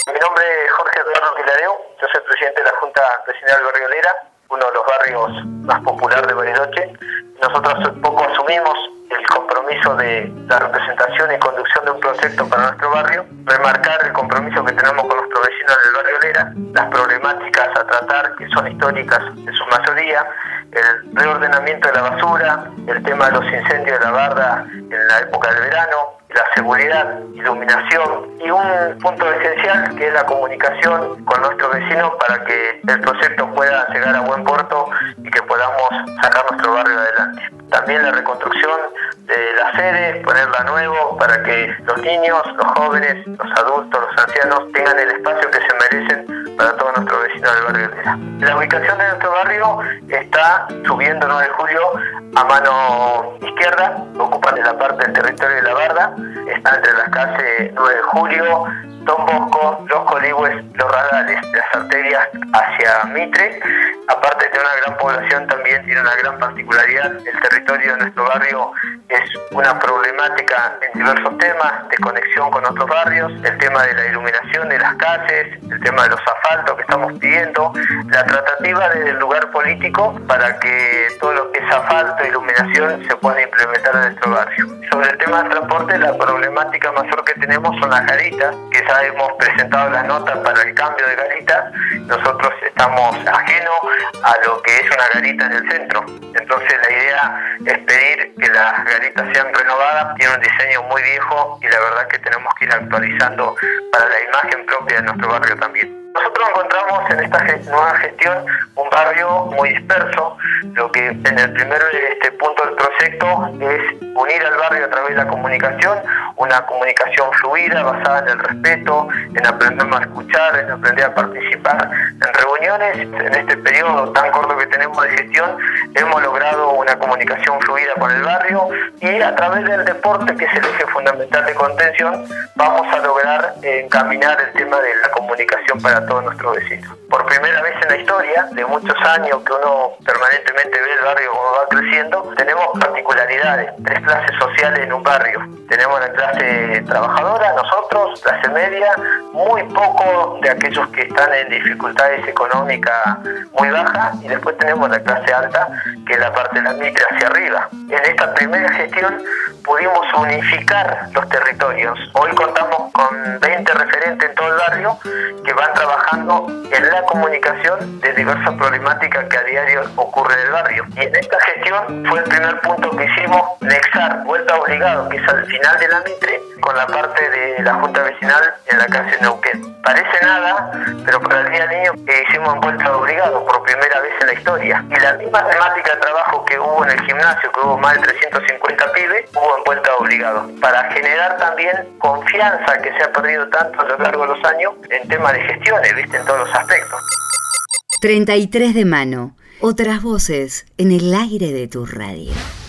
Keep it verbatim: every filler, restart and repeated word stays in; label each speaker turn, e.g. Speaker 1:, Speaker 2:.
Speaker 1: Mi nombre es Jorge Eduardo Quilareo, yo soy presidente de la Junta Vecinal Barriolera, uno de los barrios más populares de Bariloche. Nosotros hace poco asumimos el compromiso de la representación y conducción de un proyecto para nuestro barrio, remarcar el compromiso que tenemos con nuestros vecinos del barrio Lera, las problemáticas a tratar que son históricas en su mayoría, el reordenamiento de la basura, el tema de los incendios de la barda en la época del verano, la seguridad, iluminación y un punto esencial que es la comunicación con nuestros vecinos para que el proyecto pueda llegar a buen puerto y que podamos sacar nuestro barrio adelante. También la reconstrucción de las sedes, ponerla nuevo para que los niños, los jóvenes, los adultos, los ancianos tengan el espacio que se merecen para todos nuestros vecinos del barrio Lera. La ubicación de nuestro barrio está subiendo nueve de julio a mano izquierda, ocupan de la parte del territorio de la barda, está entre las calles nueve de julio, Don Bosco, Los Coligües, Los Radales, las arterias hacia Mitre. Aparte de una gran población, también tiene una gran particularidad. El territorio de nuestro barrio es una problemática en diversos temas de conexión con otros barrios, el tema de la iluminación de las calles, el tema de los asfaltos que estamos pidiendo, la tratativa desde el lugar político para que todo lo que es asfalto e iluminación se pueda implementar en nuestro barrio. Sobre el tema del transporte, la problemática mayor que tenemos son las garitas, que ya hemos presentado las notas para el cambio de garitas. Nosotros estamos ajenos a lo que es una garita en el centro. Entonces la idea es pedir que las garitas sean renovadas. Tiene un diseño muy viejo y la verdad que tenemos que ir actualizando para la imagen propia de nuestro barrio también. Nosotros encontramos en esta nueva gestión un barrio muy disperso. Lo que en el primer este, punto del proyecto es unir al barrio a través de la comunicación, una comunicación fluida, basada en el respeto, en aprender a escuchar, en aprender a participar en reuniones. En este periodo tan corto que tenemos de gestión, hemos logrado una comunicación fluida con el barrio y a través del deporte, que es el eje fundamental de contención, vamos a lograr eh, encaminar el tema de la comunicación para todos nuestros vecinos. Por primera vez en la historia, de muchos años que uno permanentemente ve el barrio como va creciendo, tenemos particularidades, tres clases sociales en un barrio. Tenemos la clase trabajadora, nosotros, clase media, muy poco de aquellos que están en dificultades económicas muy bajas, y después tenemos la clase alta, que es la parte de la Mitre hacia arriba. En esta primera gestión pudimos unificar los territorios. Hoy contamos con veinte referentes en todo el barrio que van trabajando en la comunicación de diversas problemáticas que a diario ocurren en el barrio. Y en esta gestión fue el primer punto que hicimos, nexar vuelta obligado, que es al final de la Mitre, con la parte de la Junta Vecinal en la calle Neuquén. Parece nada, pero para el Día del Niño eh, hicimos en vuelta obligado por primera vez en la historia. Y la misma temática de trabajo que hubo en el gimnasio, que hubo más de trescientos cincuenta pibes, hubo en vuelta obligado, para generar también confianza que se ha perdido tanto a lo largo de los años en temas de gestiones, ¿viste? En todos los aspectos.
Speaker 2: treinta y tres de mano. Otras voces en el aire de tu radio.